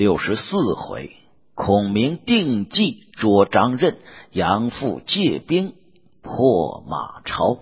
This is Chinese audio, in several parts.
64回，孔明定计捉张任，杨阜借兵破马超。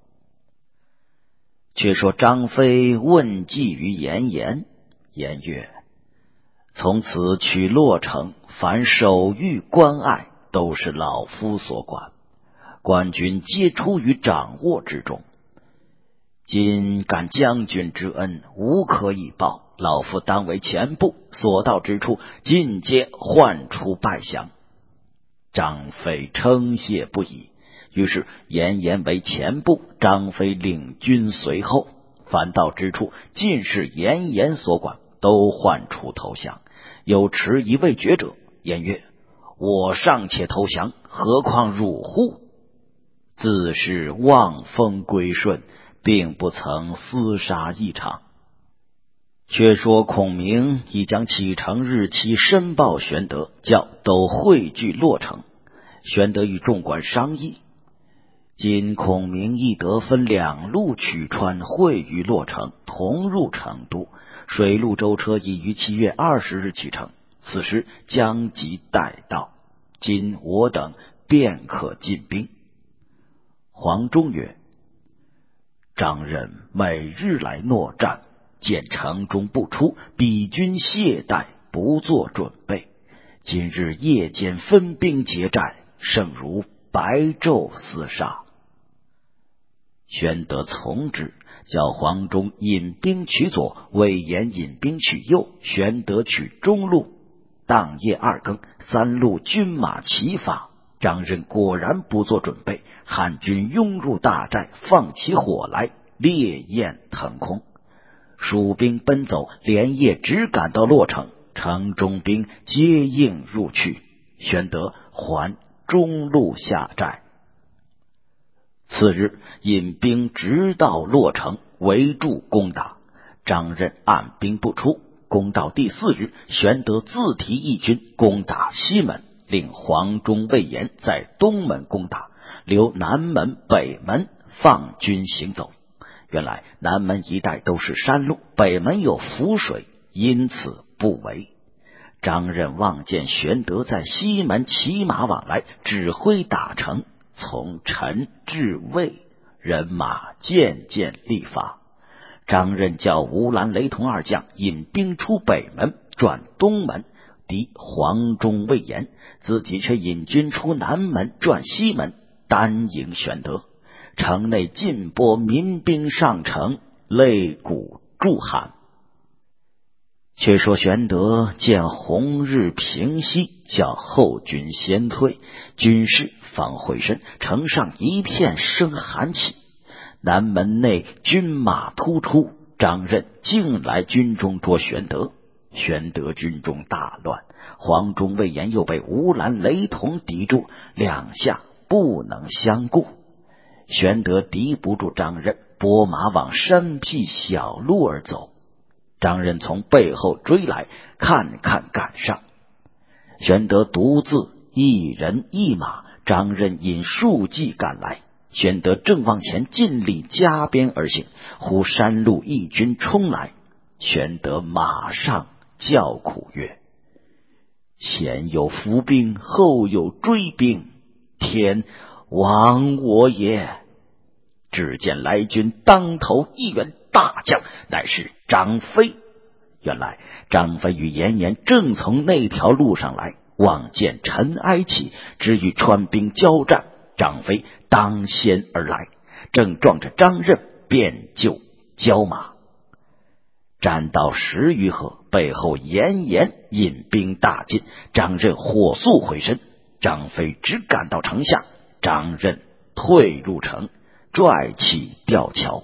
却说张飞问计于严颜，颜曰：从此取洛城，凡守御关隘，都是老夫所管，官军皆出于掌握之中。今感将军之恩，无可以报，老夫当为前部，所到之处，尽皆唤出拜降。张飞称谢不已，于是严颜为前部，张飞领军随后，凡到之处，尽是严颜所管，都唤出投降。有迟疑未决者，颜曰：我尚且投降，何况汝乎？自是望风归顺，并不曾厮杀一场。却说孔明已将启程日期申报玄德，叫都汇聚洛城。玄德与众官商议，今孔明亦得分两路取川，汇于洛城，同入成都。水陆舟车已于7月20日启程，此时将即待到，今我等便可进兵。黄忠曰：张任每日来诺战，见城中不出，彼军懈怠，不做准备。今日夜间分兵劫寨，胜如白昼厮杀。玄德从之，叫黄忠引兵取左，魏延引兵取右，玄德取中路。当夜2更，3路军马齐发。张任果然不做准备，汉军拥入大寨，放起火来，烈焰腾空。蜀兵奔走，连夜只赶到洛城，城中兵皆应入去。玄德还中路下寨。次日引兵直到洛城，围住攻打。张任按兵不出。攻到第4日，玄德自提义军攻打西门，令黄忠、魏延在东门攻打，留南门、北门放军行走。原来南门一带都是山路，北门有浮水，因此不围。张任望见玄德在西门骑马往来，指挥打城，从陈至魏，人马渐渐力发。张任叫吴兰、雷同2将引兵出北门，转东门敌黄忠、魏延，自己却引军出南门，转西门，单迎玄德。城内尽播民兵上城，擂鼓助喊。却说玄德见红日平息，叫后军先退，军士方回身，城上一片生寒气。南门内军马突出，张任竟来军中捉玄德。玄德军中大乱，黄忠、魏延又被吴兰、雷同敌住，两下不能相顾。玄德敌不住张任，拨马往山僻小路而走。张任从背后追来，看赶上。玄德独自一人一马，张任引数骑赶来。玄德正往前尽力加鞭而行，忽山路义军冲来。玄德马上叫苦曰：前有伏兵，后有追兵，天亡我也！只见来军当头一员大将，乃是张飞。原来张飞与严颜正从那条路上来，望见尘埃起，只与川兵交战。张飞当先而来，正撞着张任，便就交马。战到10余合，背后严颜引兵大进，张任火速回身，张飞只赶到城下，张任退入城，拽起吊桥。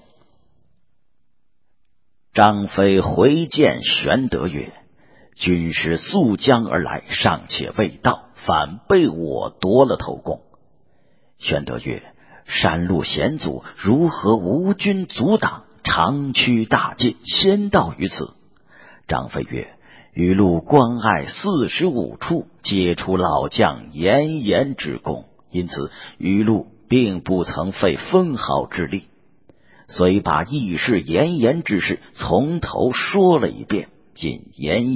张飞回见玄德曰：军师溯江而来，尚且未到，反被我夺了头功。玄德曰：山路险阻，如何无军阻挡？长驱大进，先到于此。张飞曰：余路关隘45处，皆出老将严颜之功，因此余路并不曾费分毫之力。遂把义士严颜之事从头说了一遍，仅严颜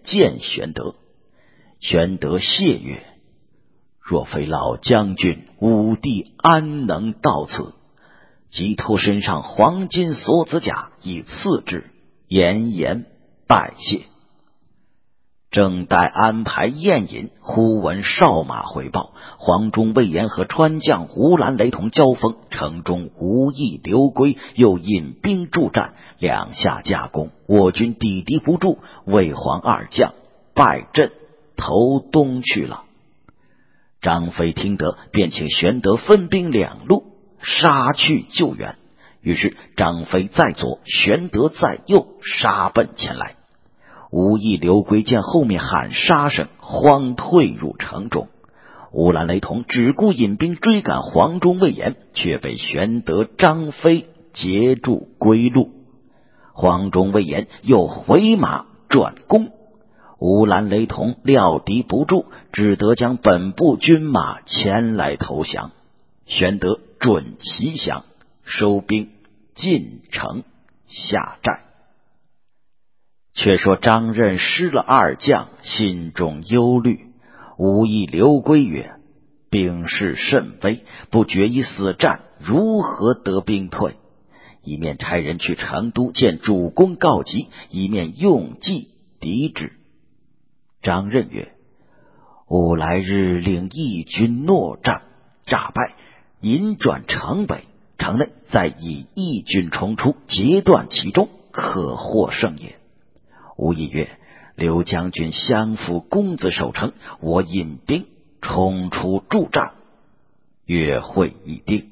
见玄德。玄德谢曰：若非老将军，武帝安能到此？即托身上黄金锁子甲以赐之，严言拜谢。正待安排宴饮，忽闻哨马回报，黄忠、魏延和川将吴兰、雷同交锋，城中无意、刘圭又引兵助战，两下夹攻，我军抵敌不住，魏黄二将败阵投东去了。张飞听得，便请玄德分兵两路杀去救援。于是张飞在左，玄德在右，杀奔前来。吴懿、刘圭见后面喊杀声，慌退入城中。乌兰、雷同只顾引兵追赶黄忠、魏延，却被玄德、张飞截住归路。黄忠、魏延又回马转攻，乌兰、雷同料敌不住，只得将本部军马前来投降。玄德准其降，收兵进城下寨。却说张任失了二将，心中忧虑。吴懿、刘圭曰：兵势甚危，不决一死战，如何得兵退？一面差人去成都见主公告急，一面用计敌之。张任曰：吾来日领义军搦战，诈败，引转城北，城内再以义军冲出，截断其中，可获胜也。吴懿曰：刘将军相辅公子守城，我引兵冲出助战，约会已定。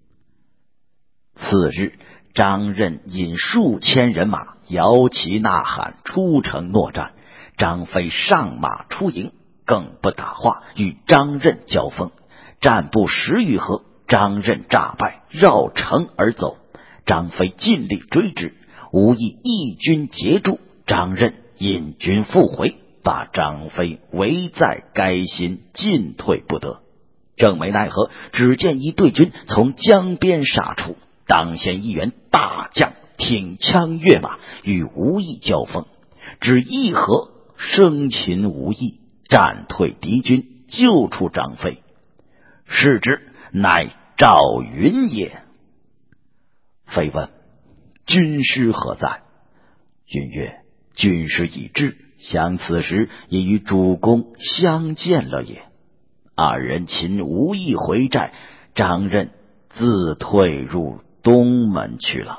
次日，张任引数千人马摇旗呐喊，出城搦战。张飞上马出营，更不打话，与张任交锋，战不10余合，张任诈败，绕城而走。张飞尽力追之，吴懿义军截住，张任引军复回，把张飞围在该心，进退不得。正没奈何，只见一队军从江边杀出，当先一员大将挺枪跃马，与吴懿交锋，只一合，生擒吴懿，战退敌军，救出张飞。视之，乃赵云也。飞问：军师何在？云曰：军师已至，想此时已与主公相见了也。二人擒吴懿回寨，张任自退入东门去了。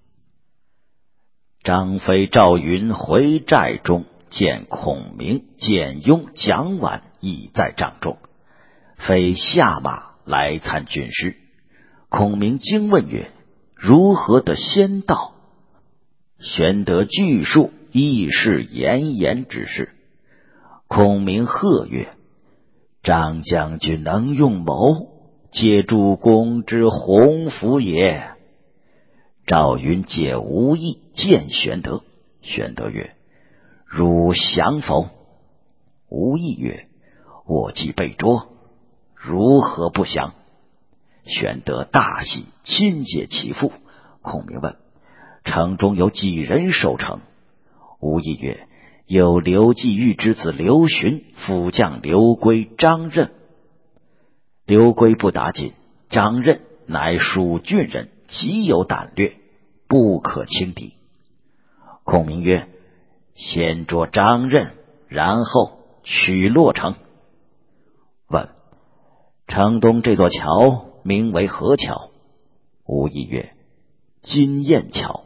张飞、赵云回寨中，见孔明、简雍、蒋琬已在帐中。飞下马来参军师。孔明惊问曰：如何得先到？玄德据述，亦是严言之事。孔明喝曰：张将军能用谋，皆主公之鸿福也。赵云解吴懿见玄德。玄德曰：汝降否？吴懿曰：我既被捉，如何不降？玄德大喜，亲解其父。孔明问：城中有几人守城？吴懿曰：有刘季玉之子刘询、副将刘圭、张任。刘圭不打紧，张任乃蜀郡人，极有胆略，不可轻敌。孔明曰：先捉张任，然后取洛城。问：城东这座桥名为何桥？吴懿曰：金雁桥。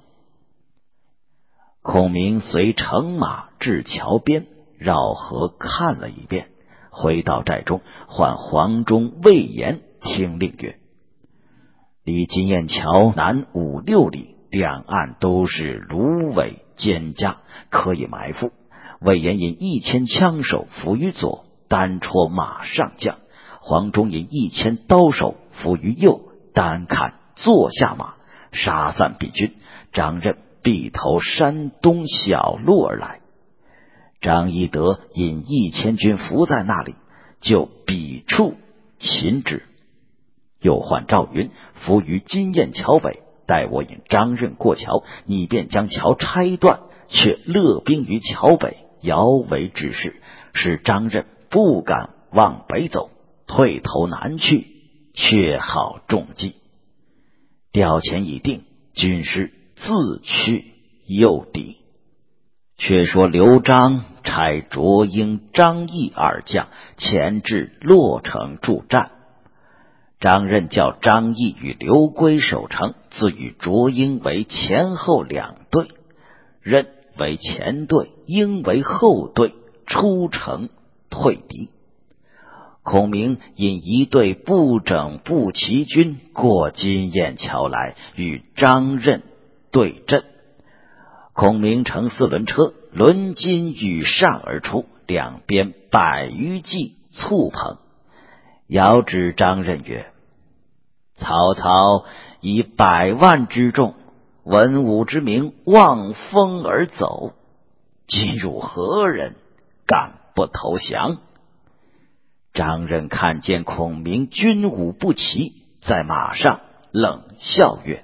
孔明随乘马至桥边，绕河看了一遍，回到寨中，唤黄忠、魏延听令曰：离金雁桥南5、6里，两岸都是芦苇蒹葭，可以埋伏。魏延引1000枪手伏于左，单戳马上将；黄忠引1000刀手伏于右，单看坐下马，杀散敌军。张任必投山东小路而来。张翼德引1000军伏在那里，就彼处擒之。又唤赵云伏于金雁桥北，待我引张任过桥，你便将桥拆断，却勒兵于桥北， 摇尾之势，使张任不敢往北走，退头南去，却好中计。调遣已定，军师自去诱敌。却说刘璋差卓英、张翼二将前至洛城助战。张任叫张翼与刘圭守城，自与卓英为前后两队，任为前队，英为后队，出城退敌。孔明引一队不整不齐军过金雁桥来，与张任对阵。孔明乘4轮车轮金羽上而出，两边100余骑簇捧。遥指张任曰：曹操以100万之众，文武之名，望风而走，今汝何人，敢不投降？张任看见孔明军武不齐，在马上冷笑曰：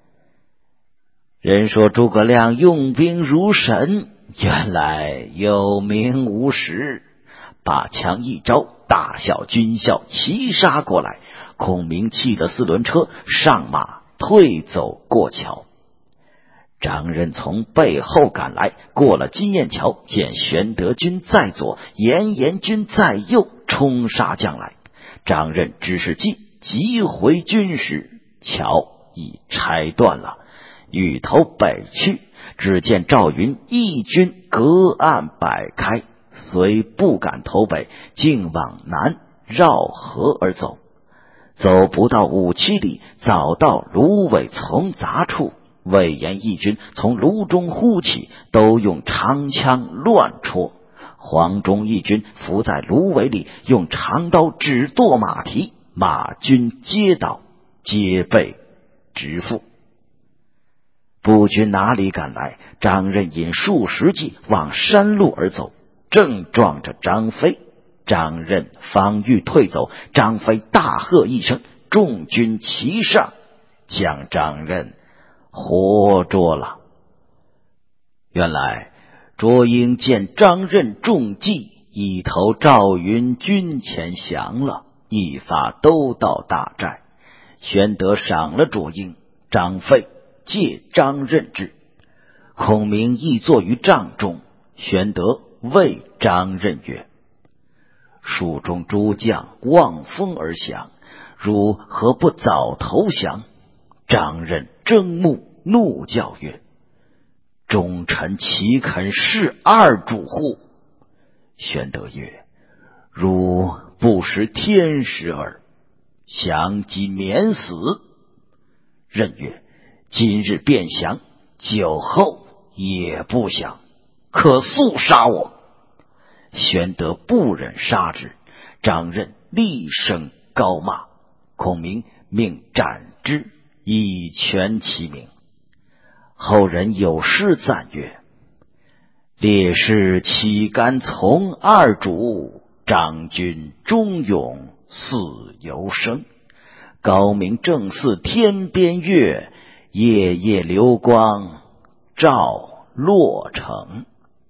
人说诸葛亮用兵如神，原来有名无实。把枪一招，大小军校齐杀过来。孔明气得4轮车上马退走过桥。张任从背后赶来，过了金雁桥，见玄德军在左，严颜军在右，冲杀将来。张任只是急回军师，桥已拆断了，欲投北去。只见赵云一军隔岸摆开，虽不敢投北，竟往南绕河而走。走不到5、7里，早到芦苇丛杂处。魏延一军从芦中呼起，都用长枪乱戳。黄忠一军伏在芦苇里，用长刀只剁马蹄，马军皆倒，皆被直缚。步军哪里敢来？张任引数十骑往山路而走，正撞着张飞。张任方欲退走，张飞大喝一声，众军齐上，将张任活捉了。原来卓英见张任中计，已投赵云军前降了，一发都到大寨。玄德赏了卓英，张飞借张任之。孔明亦坐于帐中，玄德谓张任曰：蜀中诸将望风而降，汝何不早投降？张任睁目怒叫曰：忠臣岂肯弑二主乎？玄德曰：汝不识天时耳，降即免死。任曰：今日便降，酒后也不降，可速杀我。玄德不忍杀之，张任厉声高骂。孔明命斩之，以全其名。后人有诗赞曰：烈士岂敢从二主，张军忠勇似游生。高明正似天边月，夜夜流光照洛城。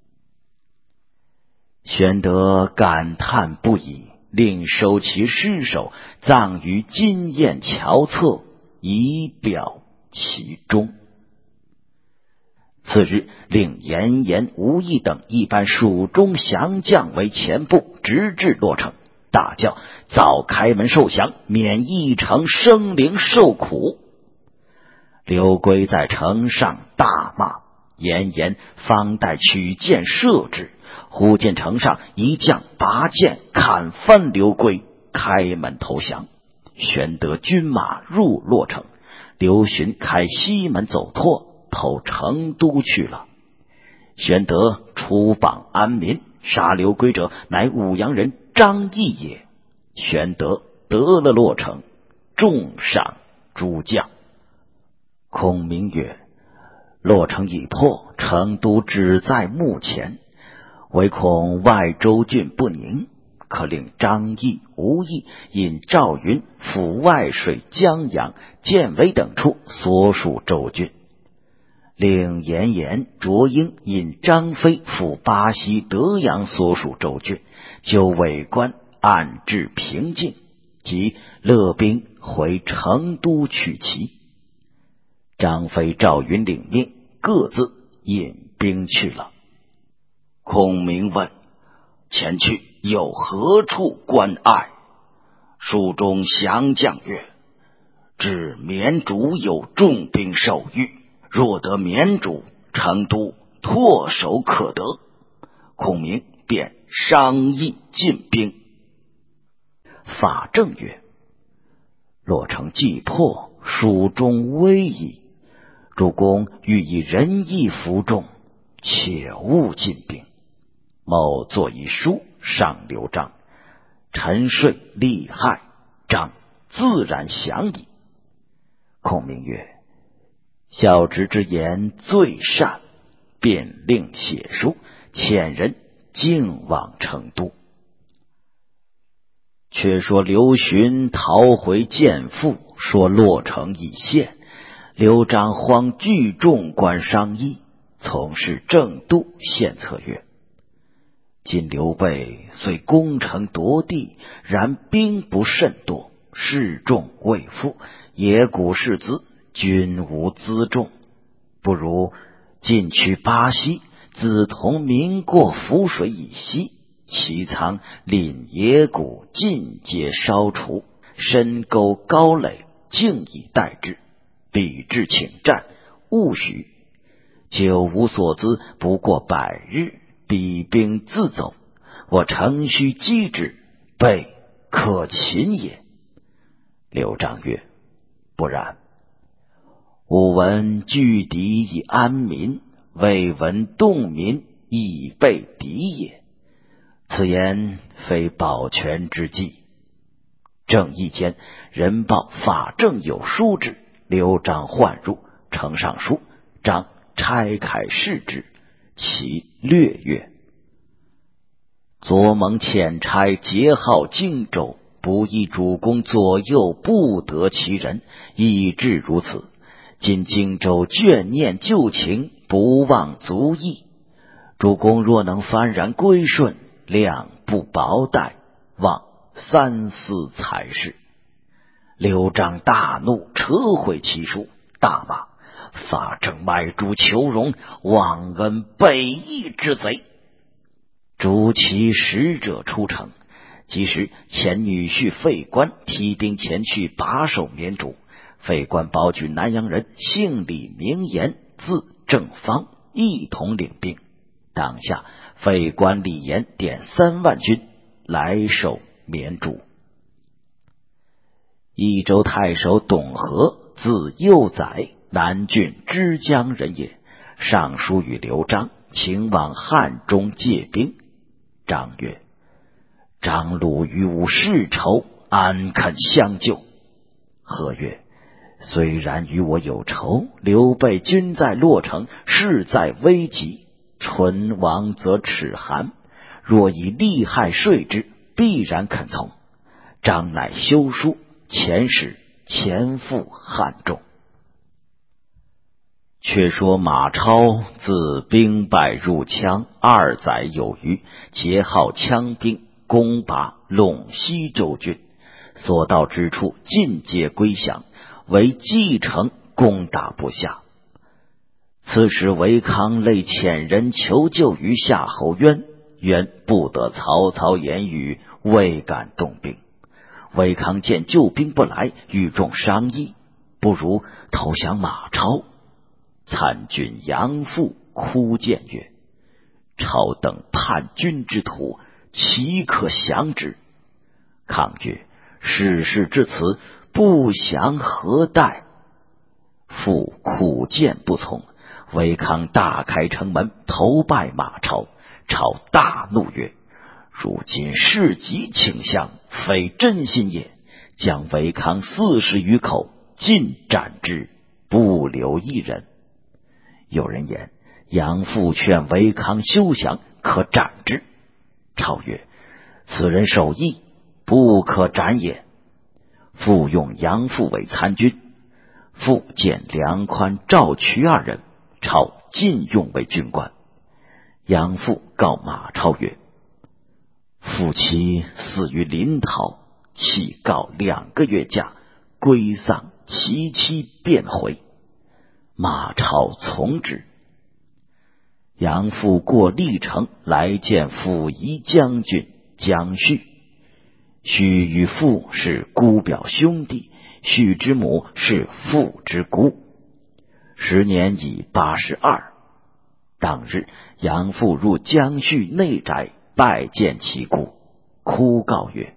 玄德感叹不已，令收其尸首，葬于金雁桥侧，以表其忠。次日，令严颜、吴懿等一班蜀中降将为前部，直至洛城，大叫：早开门受降，免一城生灵受苦。刘圭在城上大骂，严颜方待取剑射之，忽见城上一将拔剑砍翻刘圭，开门投降。玄德军马入洛城，刘询开西门走脱，投成都去了。玄德出榜安民，杀刘圭者乃武阳人张翼也。玄德得了洛城，重赏诸将。孔明曰：洛城已破，成都只在目前，唯恐外州郡不宁，可令张翼、吴懿引赵云赴外水、江阳、建尾等处所属州郡。 令严颜、卓英引张飞赴巴西德阳所属州郡，就伪官安置平静，即勒兵回成都取齐。张飞、赵云领命，各自引兵去了。孔明问：前去有何处关隘？书中降将曰：至绵竹有重兵守御，若得绵竹，成都唾手可得。孔明便商议进兵。法正曰：洛城既破，蜀中危矣。主公欲以仁义服众，且勿进兵。某作一书上刘璋，沉睡利害，璋自然降矣。孔明曰：小侄之言最善，便令写书，遣人径往成都。却说刘询逃回见父，说洛城已陷。刘璋慌聚众官商议，从事正度献策曰：今刘备虽攻城夺地，然兵不甚多，士众未富，野谷士资，均无辎重，不如进取巴西，梓潼民过涪水以西，其仓廪野谷尽皆烧除，深沟高垒，静以待之。彼至请战，勿许。久无所资，不过100日，彼兵自走，我乘虚击之，备可擒也。刘璋曰：不然。吾闻拒敌以安民，未闻动民以备敌也。此言非保全之计。正义间，人报法正有书至，刘璋唤入，呈上书，璋拆开视之，其略曰：左蒙遣差节号荆州，不义主公左右不得其人，以致如此。今荆州眷念旧情，不忘足义。主公若能幡然归顺，量不薄待，望三思才是。刘璋大怒，撤回其书，大骂法正卖主求荣，忘恩背义之贼。逐其使者出城，即时前女婿费观提兵前去把守绵竹。费观保举南阳人，姓李名言，字正方，一同领兵。当下费观、李严点3万军来守绵竹。益州太守董和，字幼宰，南郡枝江人也。上书与刘璋，请往汉中借兵。张曰：张鲁与吾世仇，安肯相救？和曰：虽然与我有仇，刘备军在洛城，势在危急，唇亡则齿寒，若以利害说之，必然肯从。张乃修书遣使前赴汉中。却说马超自兵败入羌2载有余，结号羌兵，攻拔陇西州郡，所到之处尽皆归降，唯蓟城攻打不下。此时韦康累遣人求救于夏侯渊，渊不得曹操言语，未敢动兵。韦康见救兵不来，与众商议，不如投降马超。参军杨阜哭谏曰：超等叛军之徒，岂可降之？抗曰：事事至此，不降何待？阜苦谏不从。韦康大开城门，投拜马超。超大怒曰：如今事急请降，非真心也。将韦康40余口尽斩之，不留一人。有人言杨阜劝韦康休降，可斩之。超曰：此人守义，不可斩也。复用杨阜为参军。阜见梁宽、赵渠2人， 朝禁用为军官。杨父告马超曰：父其死于临洮，弃告2个月假，归丧其妻便回。马超从之。杨父过历城，来见辅夷将军姜绪。绪与父是姑表兄弟，绪之母是父之姑，时年已82。当日，杨父入姜绪内宅，拜见其姑，哭告曰：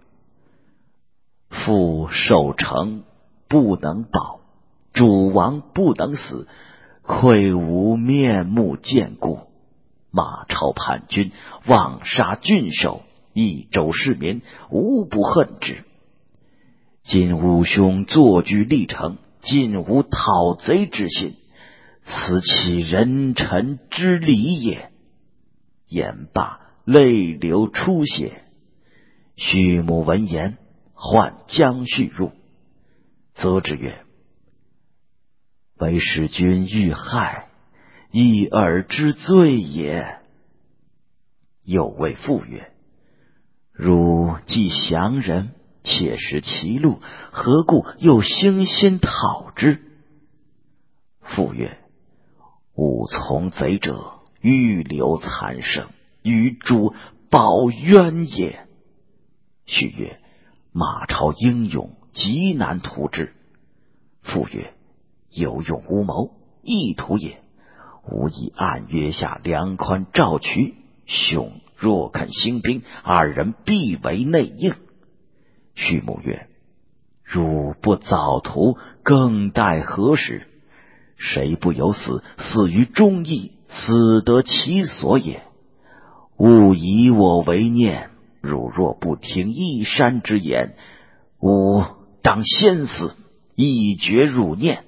父守城不能保，主王不能死，愧无面目见故。马超叛军，妄杀郡守，益州市民无不恨之。今吾兄坐居历城，尽无讨贼之心，此其人臣之礼也。言罢，泪流出血。绪母闻言，唤姜绪入，责之曰：为使君遇害，一尔之罪也。又谓父曰：汝既降人，且识其路，何故又兴心讨之？父曰：吾从贼者，欲留残生，与主报冤也。绪曰：马超英勇，极难图之。父曰：有勇无谋，意图也。吾已暗约下梁宽、赵渠，兄若肯兴兵，2人必为内应。绪母曰：汝不早图，更待何时？谁不有死？死于忠义，死得其所也。勿以我为念，汝若不听一山之言，吾当先死，以绝汝念。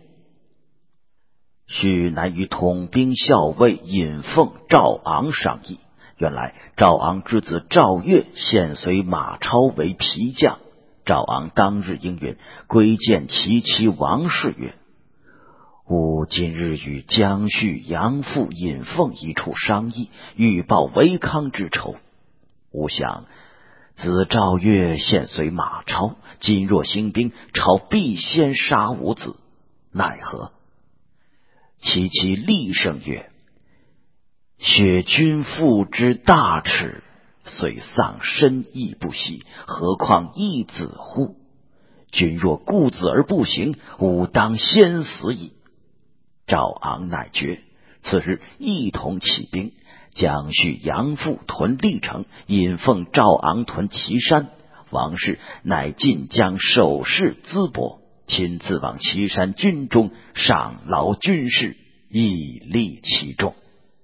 绪乃与统兵校尉尹奉、赵昂商议。原来赵昂之子赵越现随马超为皮将。赵昂当日应允，归见其妻王氏曰：吾今日与姜绪、杨父、尹奉一处商议，欲报违康之仇。吾想子赵越现随马超，今若兴兵，超必先杀吾子，奈何？其妻厉声曰：雪君父之大耻，虽丧身亦不惜，何况一子乎？君若顾子而不行，吾当先死矣。赵昂乃决。次日一同起兵，姜绪、杨父屯历城，尹奉、赵昂屯岐山。王氏乃尽将守势淄博，亲自往岐山军中赏劳军士，以利其众。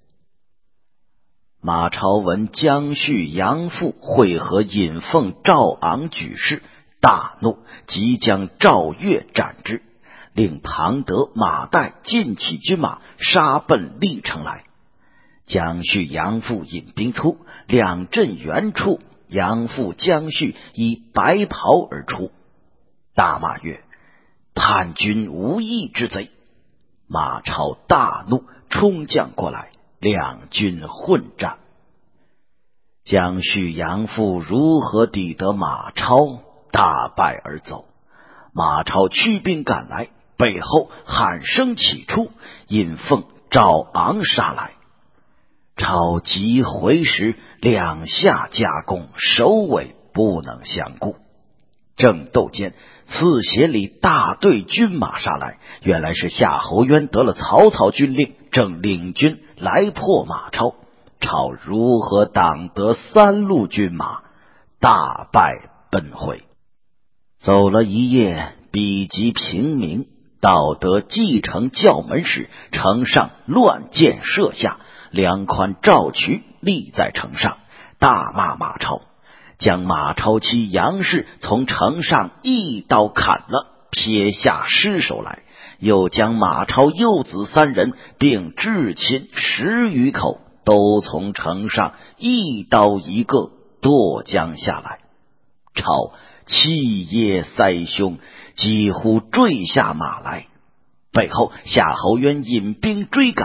马超闻姜绪、杨父会合尹奉、赵昂举事，大怒，即将赵越斩之，令庞德、马岱尽起军马，杀奔历城来。姜绪、杨父引兵出，两阵原处，杨父、姜绪以白袍而出，大骂曰：叛军无义之贼！马超大怒，冲将过来，两军混战。姜绪、杨父如何抵得马超？大败而走。马超驱兵赶来，背后喊声起出，尹奉、赵昂杀来。超急回时，两下夹攻，首尾不能相顾。正斗间，刺斜里大队军马杀来，原来是夏侯渊得了曹操军令，正领军来破马超。超如何挡得3路军马，大败奔回。走了一夜，比及平明，到得蓟城教门时，城上乱箭射下，梁宽、赵渠立在城上，大骂马超，将马超妻杨氏从城上一刀砍了，撇下尸首来，又将马超幼子3人并至亲10余口都从城上一刀一个剁将下来。超气噎腮胸，几乎坠下马来。背后夏侯渊引兵追赶，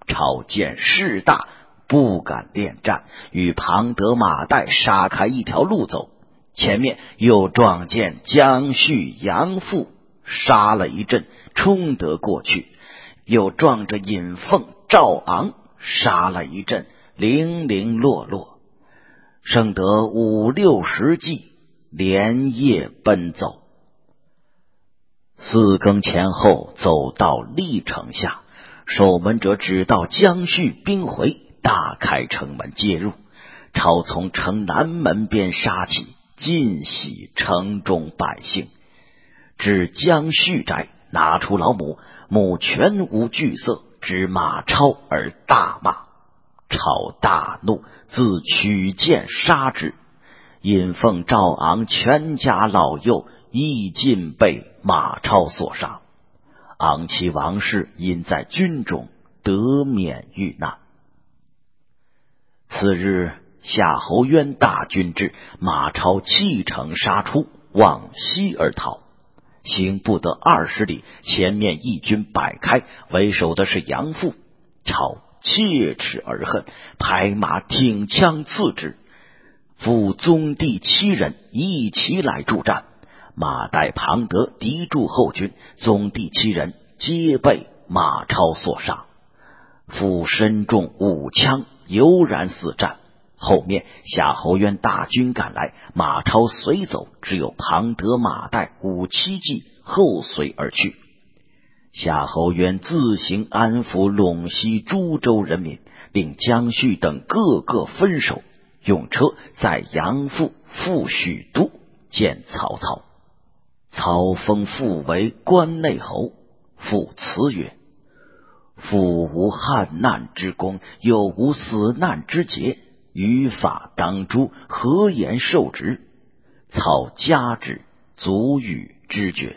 朝见势大，不敢恋战，与庞德、马岱杀开一条路走。前面又撞见姜旭、杨阜，杀了一阵，冲得过去，又撞着尹凤、赵昂，杀了一阵，零零落落，剩得5、60骑，连夜奔走。4更前后，走到历城下，守门者只道姜旭兵回，大开城门接入，朝从城南门边杀起，尽洗城中百姓。至姜旭宅，拿出老母，母全无惧色，指马超而大骂。超大怒，自取剑杀之。尹凤、赵昂全家老幼亦尽被马超所杀。昂其王氏因在军中得免遇难。次日，夏侯渊大军至，马超弃城杀出，往西而逃。行不得20里，前面义军摆开，为首的是杨阜。超切齿而恨，拍马挺枪刺之。父宗弟7人一齐来助战，马岱、庞德敌住后军，宗弟7人皆被马超所杀。父身中5枪，悠然死战。后面夏侯渊大军赶来，马超随走，只有庞德、马岱5、7骑后随而去。夏侯渊自行安抚陇西诸州人民，令姜旭等各个分守，用车载杨阜赴许都见曹操。操封父为关内侯，父辞曰：父无汉难之功，又无死难之节，于法当诛，何言受职？操加之，足与之决。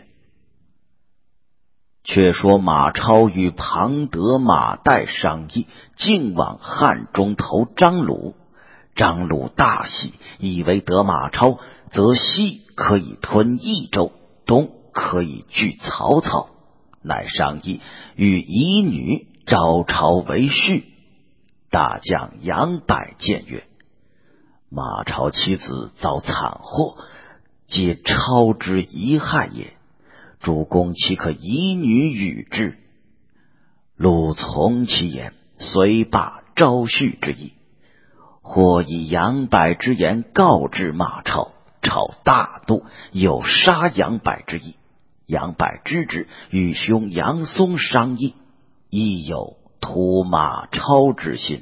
却说马超与庞德、马岱商议，竟往汉中投张鲁。张鲁大喜，以为得马超，则西可以吞益州，东可以拒曹操，乃商议与夷女招朝为婿。大将杨柏谏曰：马超妻子遭惨祸，皆超之遗害也，主公岂可夷女与之？鲁从其言，遂罢招婿之意。或以杨柏之言告知马超，超大怒，有杀杨柏之意。杨柏知之，与兄杨松商议，亦有图马超之心。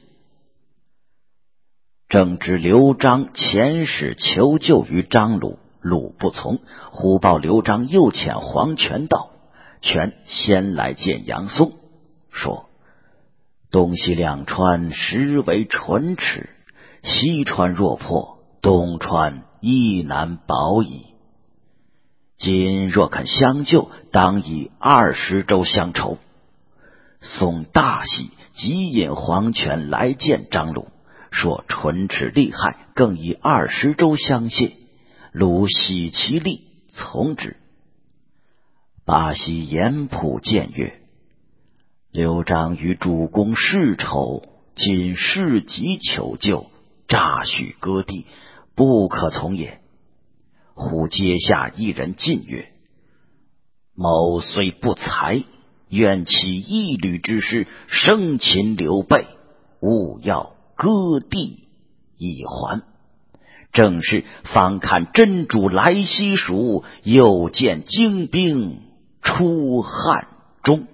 正值刘璋遣使求救于张鲁，鲁不从，忽报刘璋又遣黄权到，权先来见杨松，说东西两川实为唇齿，西川若破，东川亦难保矣。今若肯相救，当以20州相酬。宋大喜，即引黄权来见张鲁，说唇齿厉害，更以20州相谢。鲁喜其力，从之。巴西严普谏曰：刘璋与主公世仇，今事急求救，诈许割地，不可从也。忽阶下一人进曰：某虽不才，愿起一旅之师，生擒刘备，勿要割地以还。正是方看真主来西蜀，又见精兵出汉中。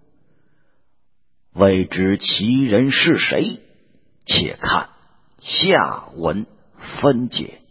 未知其人是谁？且看下文分解。